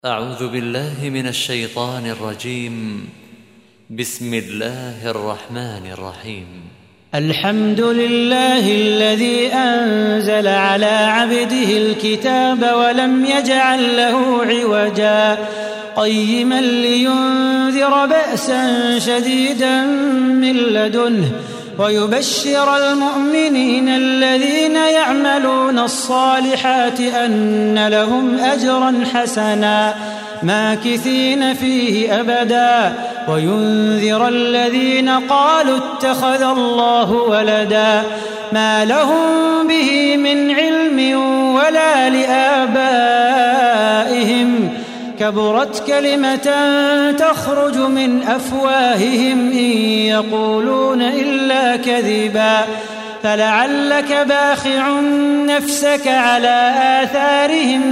أعوذ بالله من الشيطان الرجيم. بسم الله الرحمن الرحيم. الحمد لله الذي أنزل على عبده الكتاب ولم يجعل له عوجا قيما لينذر بأسا شديدا من لدنه ويبشر المؤمنين الذين يعملون الصالحات أن لهم أجرا حسنا ماكثين فيه أبدا وينذر الذين قالوا اتخذ الله ولدا ما لهم به من علم ولا لآبائهم كبرت كلمة تخرج من أفواههم إن يقولون إلا كذبا فلعلك باخع نفسك على آثارهم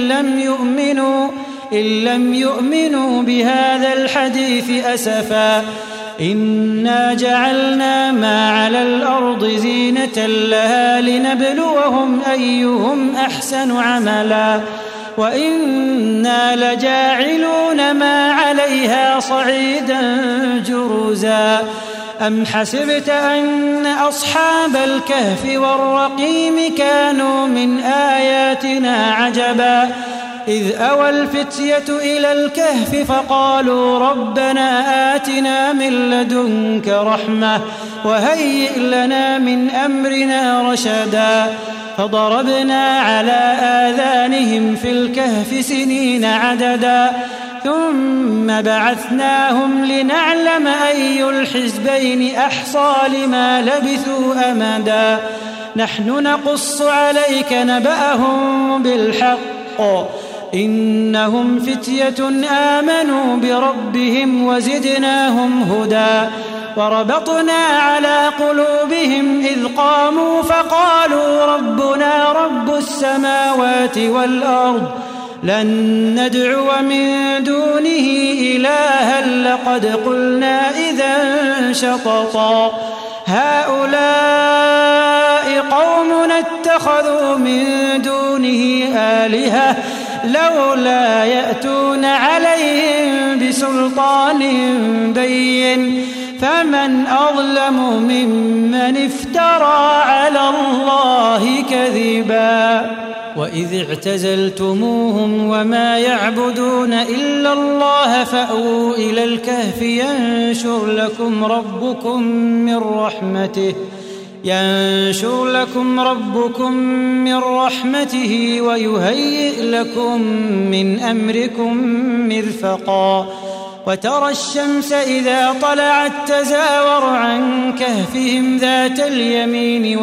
إن لم يؤمنوا بهذا الحديث أسفا إنا جعلنا ما على الأرض زينة لها لنبلوهم أيهم أحسن عملا وإنا لجاعلون ما عليها صعيدا جرزا أم حسبت أن أصحاب الكهف والرقيم كانوا من آياتنا عجبا إذ أوى الفتية إلى الكهف فقالوا ربنا آتنا من لدنك رحمة وهيئ لنا من أمرنا رشدا فضربنا على آذانهم في الكهف سنين عددا ثم بعثناهم لنعلم أي الحزبين أحصى لما لبثوا أمدا نحن نقص عليك نبأهم بالحق إنهم فتية آمنوا بربهم وزدناهم هدى وربطنا على قلوبهم إذ قاموا فقالوا ربنا رب السماوات والأرض لن ندعو من دونه إلها لقد قلنا إذا شططا هؤلاء قومنا اتخذوا من دونه آلهة لولا يأتون عليهم بسلطان بين فمن أظلم ممن افترى على الله كذبا وإذ اعتزلتموهم وما يعبدون إلا الله فأووا إلى الكهف ينشر لكم ربكم من رحمته ويهيئ لكم من أمركم مرفقا وترى الشمس إذا طلعت تزاور عن كهفهم ذات اليمين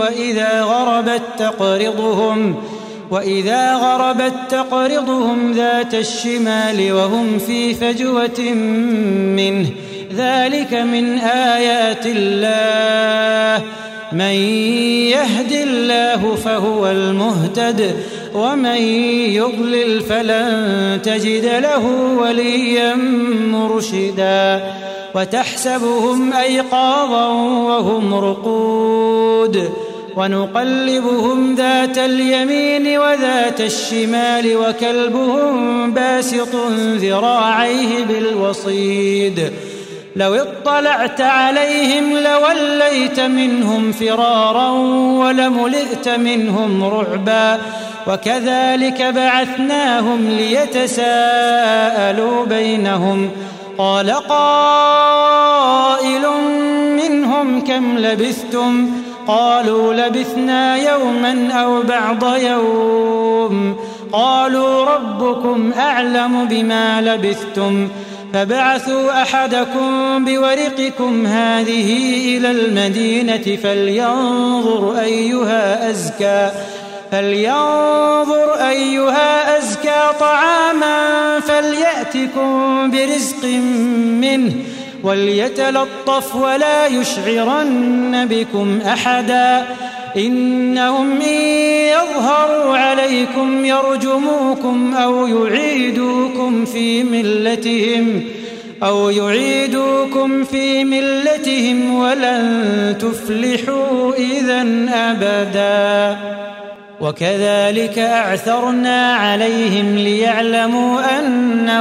وإذا غربت تقرضهم ذات الشمال وهم في فجوة منه ذلك من آيات الله من يهد الله فهو المهتد ومن يضلل فلن تجد له وليا مرشدا وتحسبهم أيقاظا وهم رقود ونقلبهم ذات اليمين وذات الشمال وكلبهم باسط ذراعيه بالوصيد لو اطلعت عليهم لوليت منهم فرارا ولملئت منهم رعبا وكذلك بعثناهم ليتساءلوا بينهم قال قائل منهم كم لبثتم قالوا لبثنا يوما أو بعض يوم قالوا ربكم أعلم بما لبثتم فبعثوا أحدكم بورقكم هذه إلى المدينة فلينظر أيها أزكى طعاما فليأتكم برزق منه وليتلطف ولا يشعرن بكم أحدا إنهم إن يظهروا عليكم يرجموكم أو يعيدوكم في ملتهم ولن تفلحوا إذا أبدا. وكذلك أعثرنا عليهم ليعلموا أن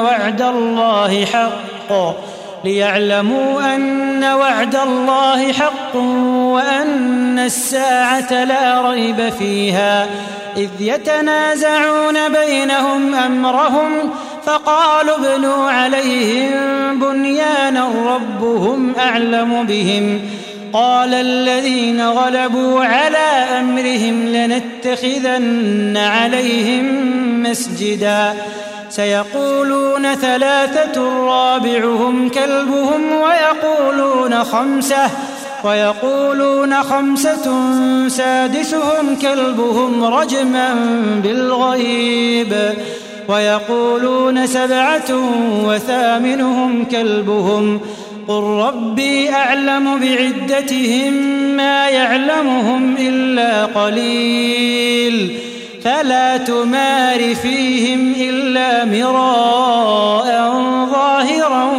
وعد الله حق وأن الساعة لا ريب فيها إذ يتنازعون بينهم أمرهم فقالوا ابنوا عليهم بنيانا ربهم أعلم بهم قال الذين غلبوا على أمرهم لنتخذن عليهم مسجدا سيقولون 3 رابعهم كلبهم ويقولون 5 سادسهم كلبهم رجما بالغيب ويقولون 7 وثامنهم كلبهم قل ربي أعلم بعدتهم ما يعلمهم إلا قليل فلا تمار فيهم إلا مراء ظاهرا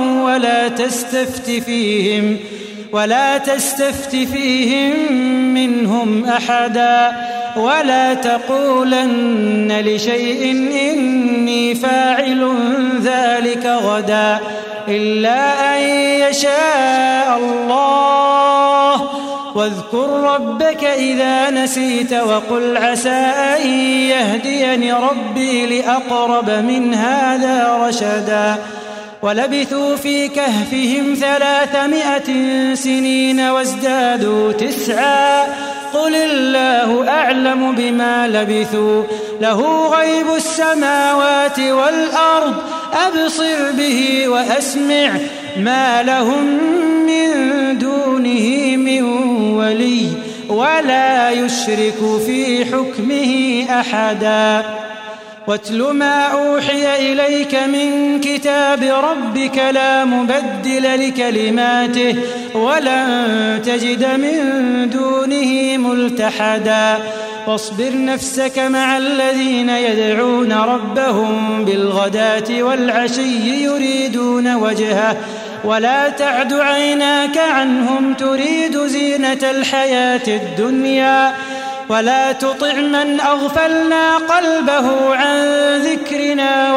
ولا تستفت فيهم منهم أحدا ولا تقولن لشيء إني فاعل ذلك غدا إلا أن يشاء الله واذكر ربك إذا نسيت وقل عسى أن يهديني ربي لأقرب من هذا رشدا ولبثوا في كهفهم 300 سنين وازدادوا 9 قل الله أعلم بما لبثوا له غيب السماوات والأرض أبصر به وأسمع ما لهم من دونه من ولي ولا يشرك في حكمه أحدا واتل ما أوحي إليك من كتاب ربك لا مبدل لكلماته ولن تجد من دونه ملتحدا واصبر نفسك مع الذين يدعون ربهم بالغداة والعشي يريدون وجهه ولا تعد عيناك عنهم تريد زينة الحياة الدنيا ولا تطع من أغفلنا قلبه عن ذكرنا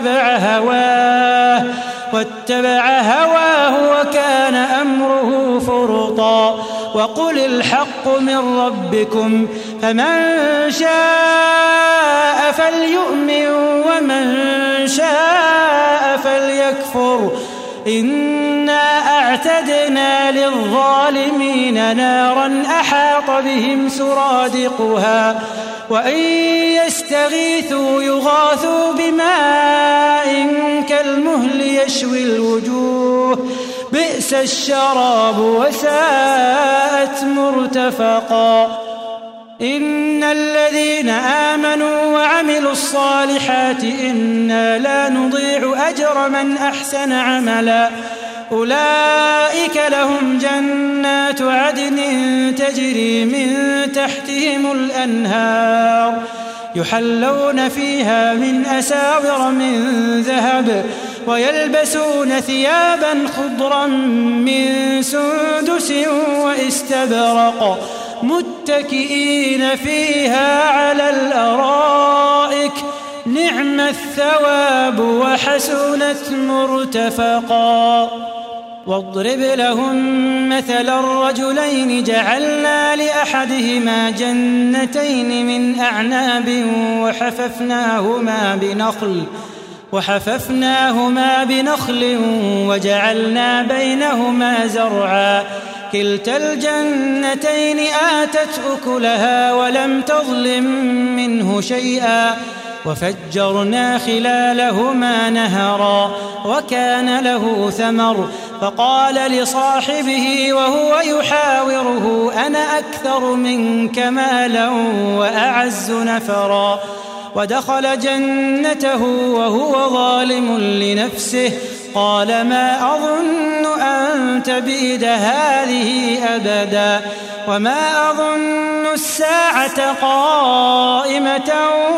واتبع هواه وكان أمره فرطا وقل الحق من ربكم فمن شاء فليؤمن ومن شاء فليكفر إنا أعتدنا للظالمين نارا أحاط بهم سرادقها وإن يستغيثوا يغاثوا بماء كالمهل يشوي الوجوه بئس الشراب وساءت مرتفقا إن الذين آمنوا وعملوا الصالحات إنا لا نضيع أجر من أحسن عملا أولئك لهم جنات عدن تجري من تحتهم الأنهار يحلون فيها من أساور من ذهب ويلبسون ثيابا خضرا من سندس واستبرق متكئين فيها على الأرائك نعم الثواب وحسنت مرتفقا واضرب لهم مثل الرجلين جعلنا لأحدهما جنتين من أعناب وحففناهما بنخل وجعلنا بينهما زرعا كلتا الجنتين آتت أكلها ولم تظلم منه شيئا وفجرنا خلالهما نهرا وكان له ثمر فقال لصاحبه وهو يحاوره أنا أكثر منك مالا وأعز نفرا ودخل جنته وهو ظالم لنفسه قال ما أظن أن تبيد هذه أبدا وما أظن الساعة قائمة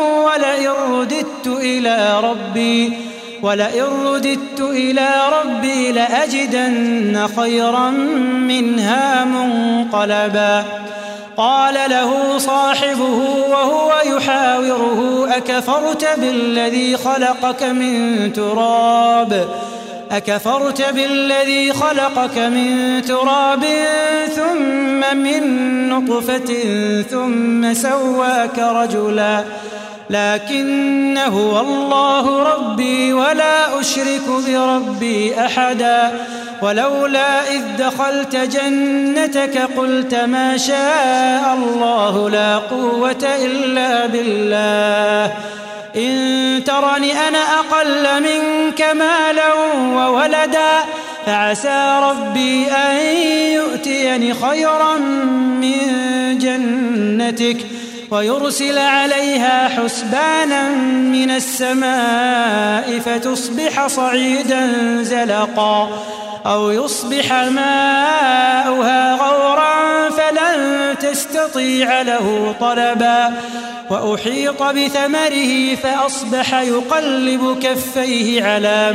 ولئن رددت إلى ربي لأجدن خيرا منها منقلبا قال له صاحبه وهو يحاوره أكفرت بالذي خلقك من تراب ثم من نطفة ثم سواك رجلا لكن هو الله ربي ولا أشرك بربي أحدا ولولا إذ دخلت جنتك قلت ما شاء الله لا قوة إلا بالله إن ترني أنا أقل منك مالا وولدا فعسى ربي أن يؤتيني خيرا من جنتك ويرسل عليها حسبانا من السماء فتصبح صعيدا زلقا أو يصبح ماؤها غورا فلن تستطيع له طلبا وأحيط بثمره فأصبح يقلب كفيه على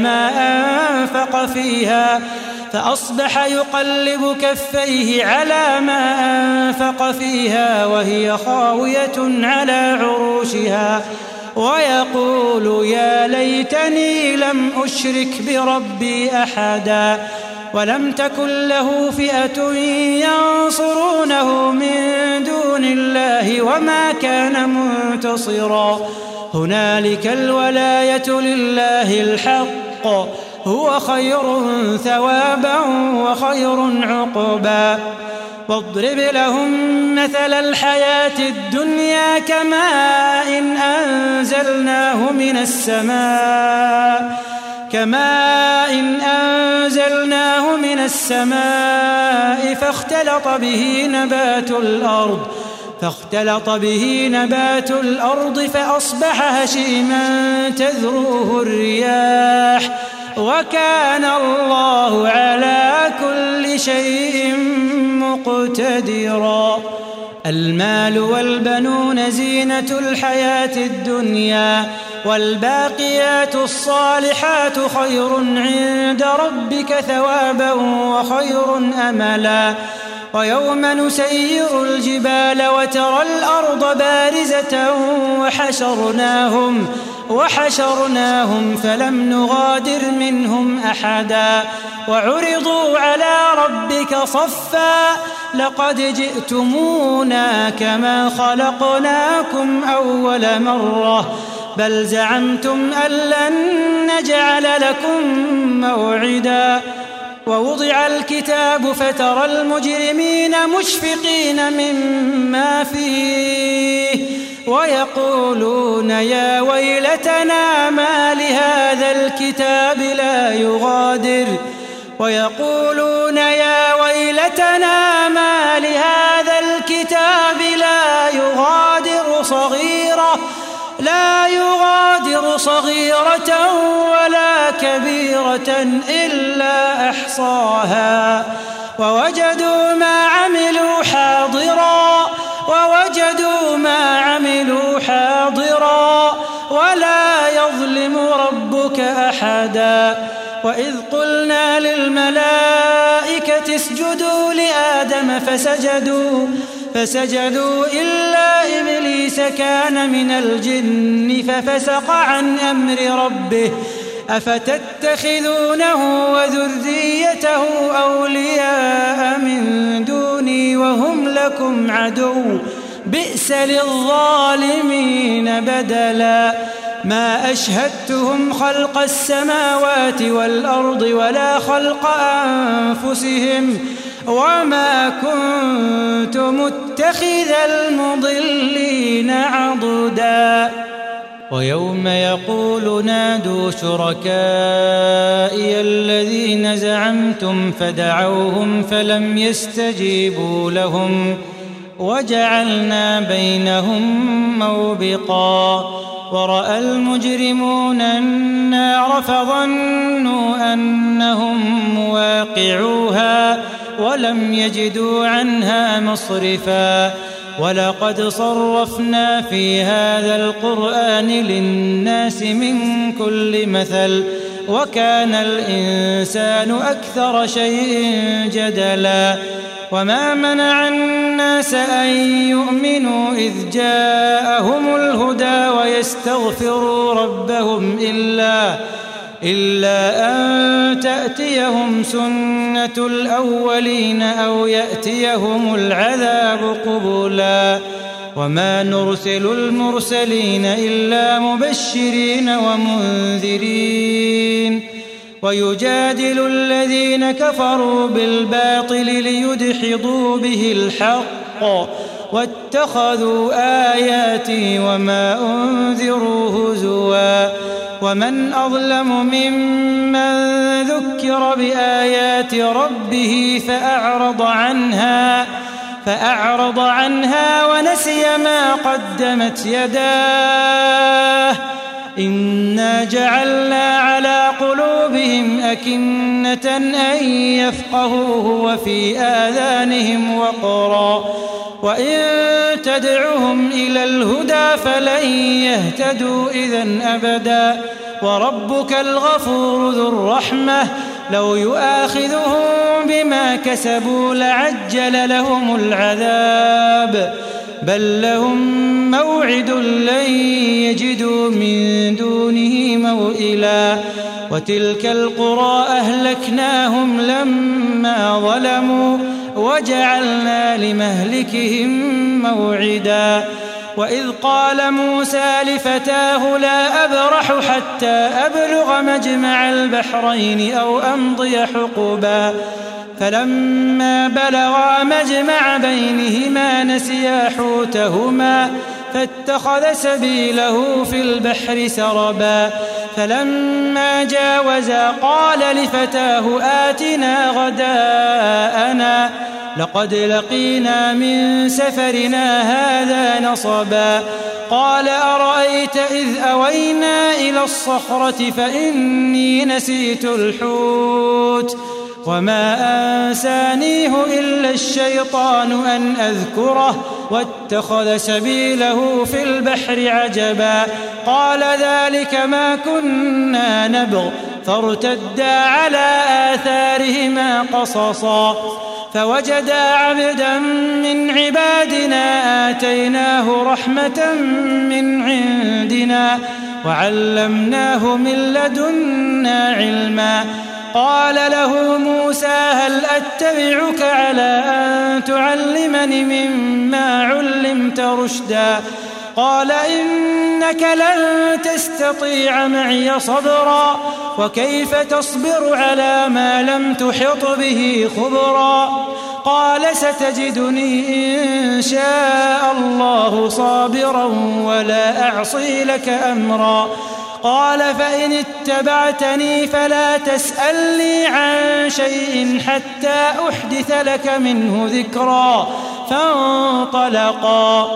ما أنفق فيها وهي خاوية على عروشها ويقول يا ليتني لم أشرك بربي أحدا ولم تكن له فئة ينصرونه من دون الله وما كان منتصرا هنالك الولاية لله الحق هو خير ثوابا وخير عقبا واضرب لهم مثل الحياة الدنيا كماء أنزلناه من السماء فاختلط به نبات الأرض فأصبح هشيما تذروه الرياح وكان الله على كل شيء مقتدرا المال والبنون زينة الحياة الدنيا والباقيات الصالحات خير عند ربك ثوابا وخير أملا ويوم نسير الجبال وترى الأرض بارزة وحشرناهم فلم نغادر منهم أحدا وعرضوا على ربك صفا لقد جئتمونا كما خلقناكم أول مرة بل زعمتم أن لن نجعل لكم موعدا ووضع الكتاب فترى المجرمين مشفقين مما فيه ويقولون يا ويلتنا ما لهذا الكتاب لا يغادر صغيرة ولا كبيرة إلا أحصاها ووجدوا ما عملوا حاضرا ولا يظلم ربك أحدا وإذ قلنا للملائكة اسجدوا لآدم فسجدوا إلا إبليس كان من الجن ففسق عن أمر ربه أفتتخذونه وذريته أولياء من دوني وهم لكم عدو بئس للظالمين بدلا ما أشهدتهم خلق السماوات والأرض ولا خلق أنفسهم وما كنت متخذ المضلين عضدا ويوم يقول نادوا شركائي الذين زعمتم فدعوهم فلم يستجيبوا لهم وجعلنا بينهم موبقا ورأى المجرمون النار فظنوا أنهم مواقعوها ولم يجدوا عنها مصرفا ولقد صرفنا في هذا القرآن للناس من كل مثل وكان الإنسان أكثر شيء جدلا وما منع الناس أن يؤمنوا إذ جاءهم الهدى ويستغفروا ربهم إلا أن تأتيهم سنة الأولين أو يأتيهم العذاب قبلا وما نرسل المرسلين إلا مبشرين ومنذرين ويجادل الذين كفروا بالباطل ليدحضوا به الحق واتخذوا آياتي وما أنذروا هزوا ومن أظلم ممن ذكر بآيات ربه فأعرض عنها ونسي ما قدمت يداه إنا جعلنا على قلوبهم أكنة أن يفقهوه وفي آذانهم وقرا وإن تدعهم إلى الهدى فلن يهتدوا إذن أبدا وربك الغفور ذو الرحمة لو يؤاخذهم بما كسبوا لعجل لهم العذاب بل لهم موعد لن يجدوا من دونه موئلا وتلك القرى أهلكناهم لما ظلموا وجعلنا لمهلكهم موعدا وإذ قال موسى لفتاه لا أبرح حتى أبلغ مجمع البحرين أو أمضي حقبا فلما بلغا مجمع بينهما نسيا حوتهما فاتخذ سبيله في البحر سربا فلما جاوزا قال لفتاه آتنا غداءنا لقد لقينا من سفرنا هذا نصبا قال أرأيت إذ أوينا إلى الصخرة فإني نسيت الحوت وما أنسانيه إلا الشيطان أن أذكره واتخذ سبيله في البحر عجبا قال ذلك ما كنا نبغ فارتدا على آثارهما قصصا فوجدا عبدا من عبادنا آتيناه رحمة من عندنا وعلمناه من لدنا علما قال له موسى هل أتبعك على أن تعلمني مما علمت رشدا قال إنك لن تستطيع معي صبرا وكيف تصبر على ما لم تحط به خبرا قال ستجدني إن شاء الله صابرا ولا أعصي لك أمرا قال فإن اتبعتني فلا تسألني عن شيء حتى أحدث لك منه ذكرا فانطلقا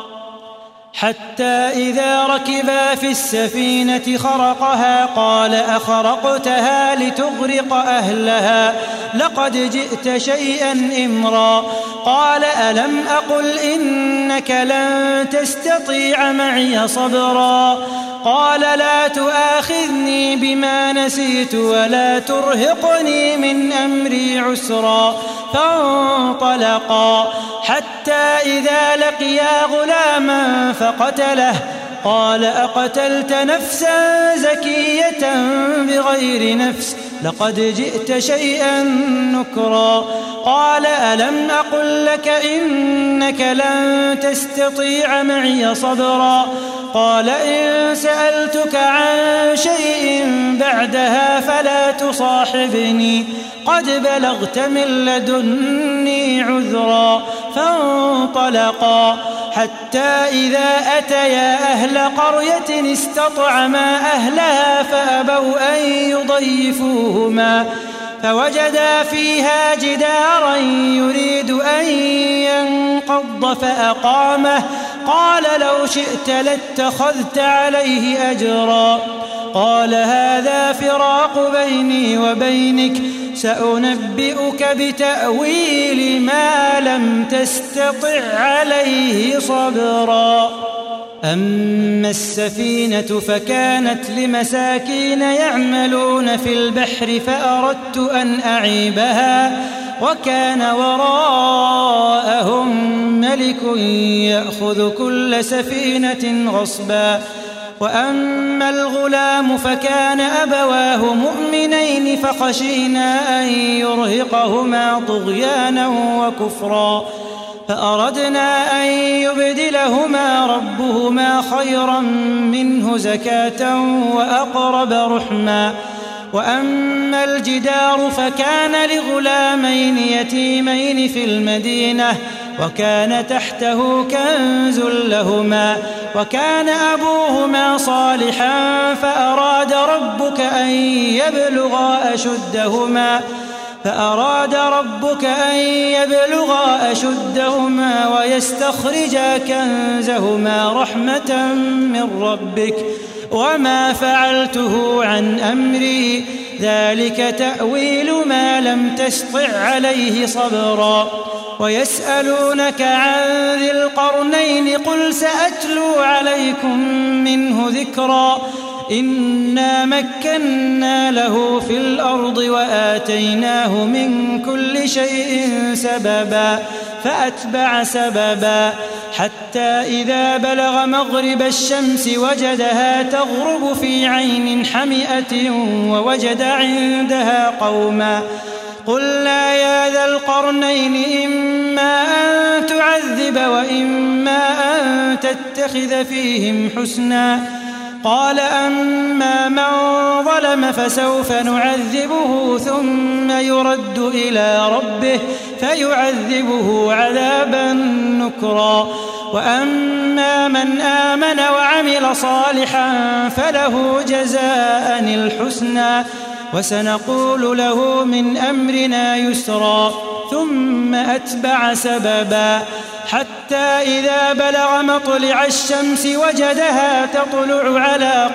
حتى إذا ركبا في السفينة خرقها قال أخرقتها لتغرق أهلها لقد جئت شيئا إمرا قال ألم أقل إنك لن تستطيع معي صبرا قال لا تؤاخذني بما نسيت ولا ترهقني من أمري عسرا فانطلقا حتى إذا لقيا غلاما فقتله قال أقتلت نفسا زكية بغير نفس لقد جئت شيئا نكرا قال ألم أقل لك إنك لن تستطيع معي صبرا قال إن سألتك عن شيء بعدها فلا تصاحبني قد بلغت من لدني عذرا فانطلقا حتى إذا أتيا أهل قرية استطعما أهلها فأبوا أن يضيفوهما فوجدا فيها جدارا يريد أن ينقض فأقامه قال لو شئت لاتخذت عليه أجرا قال هذا فراق بيني وبينك سأنبئك بتأويل ما لم تستطع عليه صبرا أما السفينة فكانت لمساكين يعملون في البحر فأردت أن أعيبها وكان وراءهم ملك يأخذ كل سفينة غصبا. وأما الغلام فكان أبواه مؤمنين فخشينا أن يرهقهما طغيانا وكفرا فأردنا أن يبدلهما ربهما خيرا منه زكاة وأقرب رحما. وأما الجدار فكان لغلامين يتيمين في المدينة وكان تحته كنز لهما وكان أبوهما صالحا فأراد ربك أن يبلغا أشدهما ويستخرجا كنزهما رحمة من ربك وما فعلته عن أمري ذلك تأويل ما لم تسطع عليه صبرا. ويسألونك عن ذي القرنين قل سأتلو عليكم منه ذكرا. إنا مكنا له في الأرض وآتيناه من كل شيء سببا فأتبع سببا حتى إذا بلغ مغرب الشمس وجدها تغرب في عين حمئة ووجد عندها قوما قلنا يا ذا القرنين إما أن تعذب وإما أن تتخذ فيهم حسنا. قال أما من ظلم فسوف نعذبه ثم يرد إلى ربه فيعذبه عذابا نكرا. وأما من آمن وعمل صالحا فله جزاء الحسنى وسنقول له من أمرنا يسرا. ثم أتبع سببا حتى إذا بلغ مطلع الشمس وجدها تطلع على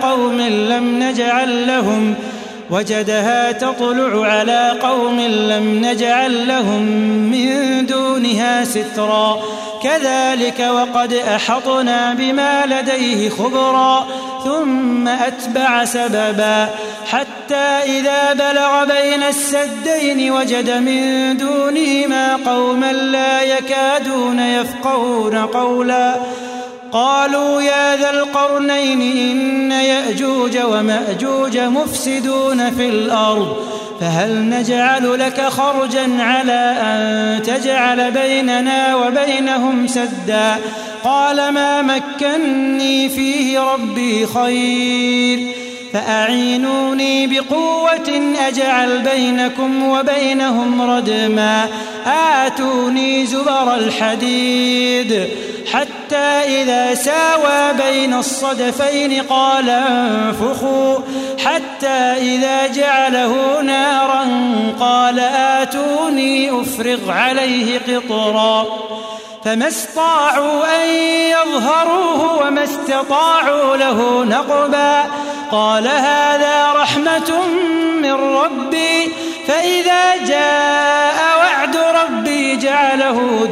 قوم لم نجعل لهم من دونها سترا. كذلك وقد أحطنا بما لديه خبرا. ثم أتبع سببا حتى إذا بلغ بين السدين وجد من دونهما قوما لا يكادون يفقهون قولا. قالوا يا ذا القرنين إن يأجوج ومأجوج مفسدون في الأرض فهل نجعل لك خرجا على أن تجعل بيننا وبينهم سدا. قال ما مكني فيه ربي خير فأعينوني بقوة أجعل بينكم وبينهم ردما. آتوني زبر الحديد حتى إذا ساوى بين الصدفين قال انفخوا حتى إذا جعله نارا قال آتوني أفرغ عليه قطرا. فما استطاعوا أن يظهروه وما استطاعوا له نقبا. قال هذا رحمة من ربي فإذا جاء وعد ربي جعله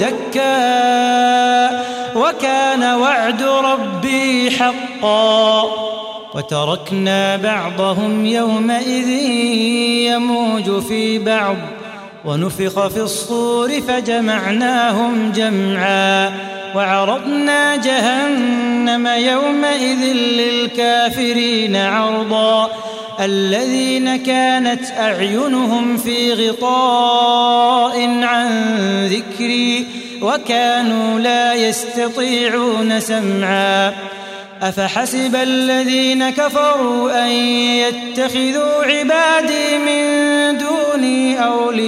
دكا وكان وعد ربي حقا. وتركنا بعضهم يومئذ يموج في بعض ونفخ في الصور فجمعناهم جمعا. وعرضنا جهنم يومئذ للكافرين عرضا. الذين كانت أعينهم في غطاء عن ذكري وكانوا لا يستطيعون سمعا. أفحسب الذين كفروا أن يتخذوا عبادي من دوني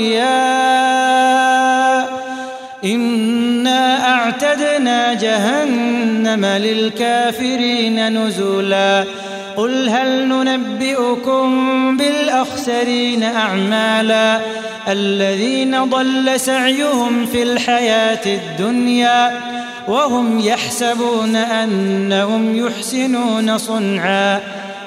أولياء إنا أعتدنا جهنم للكافرين نزلا. قل هل ننبئكم بالأخسرين أعمالا الذين ضل سعيهم في الحياة الدنيا وهم يحسبون أنهم يحسنون صنعا.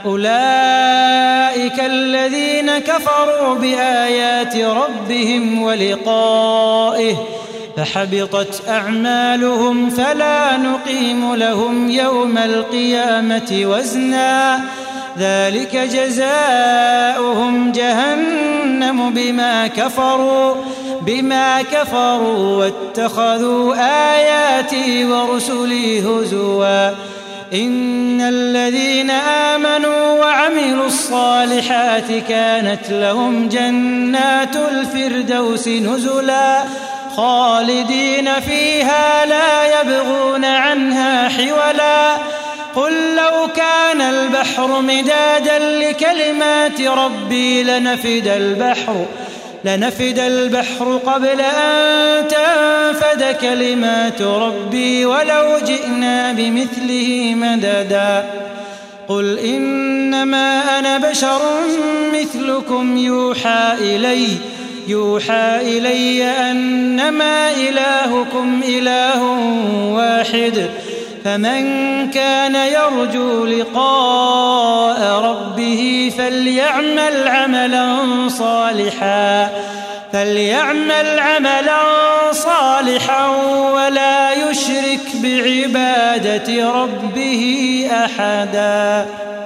أولئك الذين كفروا بآيات ربهم ولقائه فحبطت أعمالهم فلا نقيم لهم يوم القيامة وزنا. ذلك جزاؤهم جهنم بما كفروا بما كفروا واتخذوا آياتي ورسلي هزوا إن الذين آمنوا وعملوا الصالحات كانت لهم جنات الفردوس نزلا خالدين فيها لا يبغون عنها حولا قل لو كان البحر مدادا لكلمات ربي لنفد البحر قبل أن تنفد كلمات ربي ولو جئنا بمثله مددا قل إنما أنا بشر مثلكم يوحى إلي أنما إلهكم إله واحد فمن كان يرجو لقاء ربه فليعمل عملا صالحا ولا يشرك بعبادة ربه أحدا.